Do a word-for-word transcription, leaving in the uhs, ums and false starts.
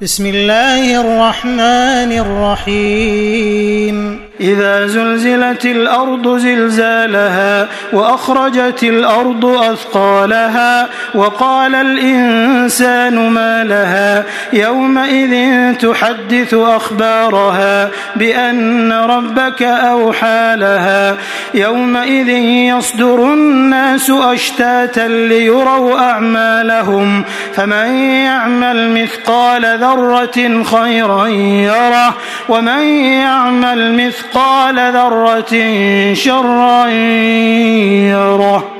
بسم الله الرحمن الرحيم إذا زلزلت الأرض زلزالها وأخرجت الأرض أثقالها وقال الإنسان ما لها يومئذ تحدث أخبارها بأن ربك أوحى لها يومئذ يصدر الناس أشتاتا ليروا أعمالهم فمن يعمل مثقال ذرة خيرا يره ومن يعمل مثقال ذرة شرا يره.